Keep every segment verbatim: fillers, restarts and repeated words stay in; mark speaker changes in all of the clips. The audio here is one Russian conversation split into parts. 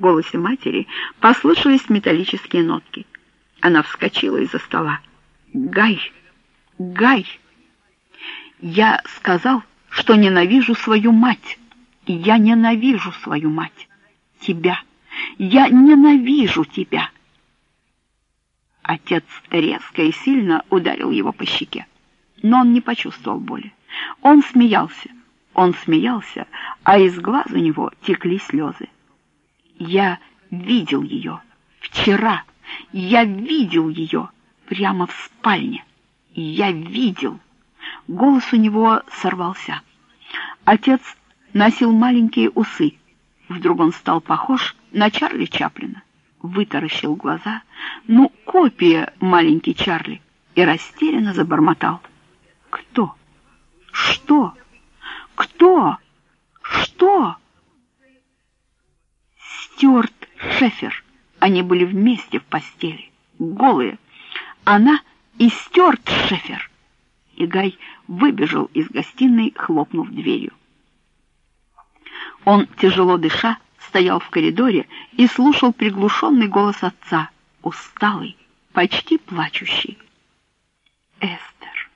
Speaker 1: голосе матери послышались металлические нотки. Она вскочила из-за стола. «Гай! Гай! Я сказал, что ненавижу свою мать. Я ненавижу свою мать. Тебя. Я ненавижу тебя!» Отец резко и сильно ударил его по щеке. Но он не почувствовал боли. Он смеялся. Он смеялся, а из глаз у него текли слезы. «Я видел ее. Вчера. Я видел ее. Прямо в спальне. Я видел». Голос у него сорвался. Отец носил маленькие усы. Вдруг он стал похож на Чарли Чаплина. Вытаращил глаза. Ну, копия маленький Чарли. И растерянно забормотал. «Кто? Что? Кто? Что?» Стюарт Шефер. Они были вместе в постели, голые. Она и Стюарт Шефер. И Гай выбежал из гостиной, хлопнув дверью. Он, тяжело дыша, стоял в коридоре и слушал приглушенный голос отца, усталый, почти плачущий. «Эстер,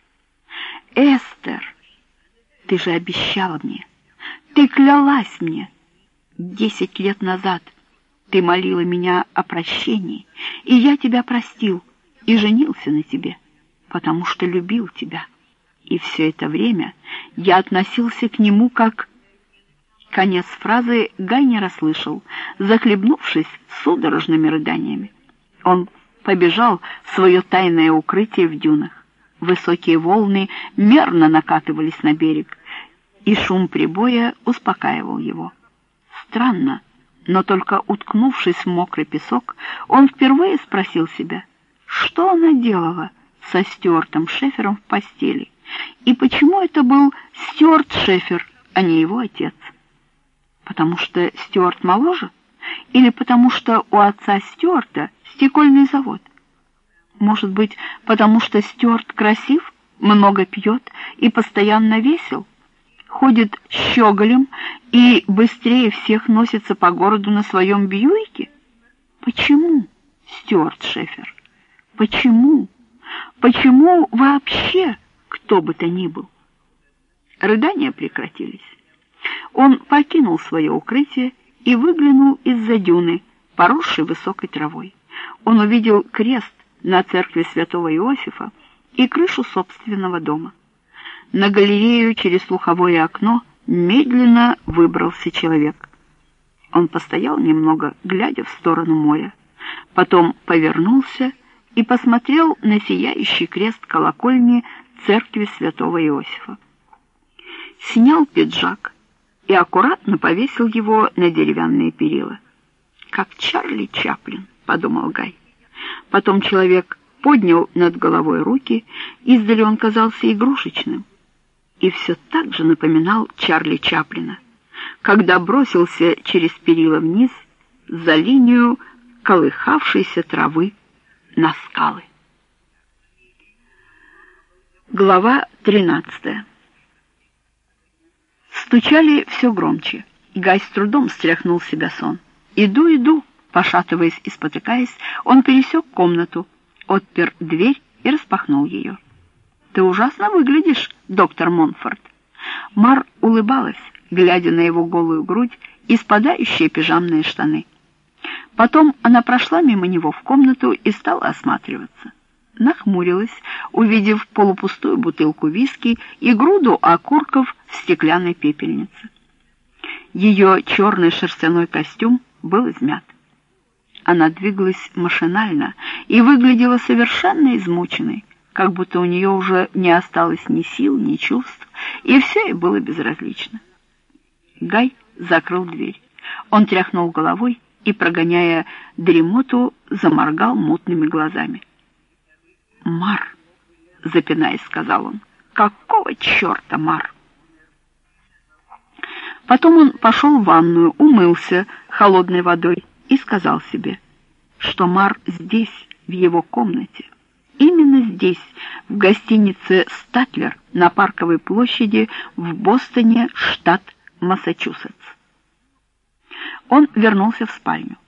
Speaker 1: Эстер, ты же обещала мне, ты клялась мне. Десять лет назад ты молила меня о прощении, и я тебя простил и женился на тебе, потому что любил тебя. И все это время я относился к нему как...» Конец фразы Гай не расслышал, захлебнувшись судорожными рыданиями. Он побежал в свое тайное укрытие в дюнах. Высокие волны мерно накатывались на берег, и шум прибоя успокаивал его. Странно, но только уткнувшись в мокрый песок, он впервые спросил себя, что она делала со Стюартом Шефером в постели, и почему это был Стюарт Шефер, а не его отец. Потому что Стюарт моложе? Или потому что у отца Стюарта стекольный завод? Может быть, потому что Стюарт красив, много пьет и постоянно весел, ходит щеголем и быстрее всех носится по городу на своем Бьюике? Почему Стюарт Шефер? Почему? Почему вообще кто бы то ни был? Рыдания прекратились. Он покинул свое укрытие и выглянул из-за дюны, поросшей высокой травой. Он увидел крест на церкви святого Иосифа и крышу собственного дома. На галерею через слуховое окно медленно выбрался человек. Он постоял немного, глядя в сторону моря, потом повернулся и посмотрел на сияющий крест колокольни церкви святого Иосифа. Снял пиджак и аккуратно повесил его на деревянные перила. «Как Чарли Чаплин», — подумал Гай. Потом человек поднял над головой руки, издали он казался игрушечным, и все так же напоминал Чарли Чаплина, когда бросился через перила вниз за линию колыхавшейся травы на скалы. Глава тринадцатая. Стучали все громче. Гай с трудом стряхнул с себя сон. «Иду, иду!» Пошатываясь и спотыкаясь, он пересек комнату, отпер дверь и распахнул ее. «Ты ужасно выглядишь, доктор Монфорт!» Мар улыбалась, глядя на его голую грудь и спадающие пижамные штаны. Потом она прошла мимо него в комнату и стала осматриваться. Нахмурилась, увидев полупустую бутылку виски и груду окурков в стеклянной пепельнице. Ее черный шерстяной костюм был измят. Она двигалась машинально и выглядела совершенно измученной, как будто у нее уже не осталось ни сил, ни чувств, и все ей было безразлично. Гай закрыл дверь. Он тряхнул головой и, прогоняя дремоту, заморгал мутными глазами. «Мар», — запинаясь, сказал он, — «какого черта, Мар?» Потом он пошел в ванную, умылся холодной водой и сказал себе, что Мар здесь, в его комнате, именно здесь, в гостинице «Статлер» на Парковой площади в Бостоне, штат Массачусетс. Он вернулся в спальню.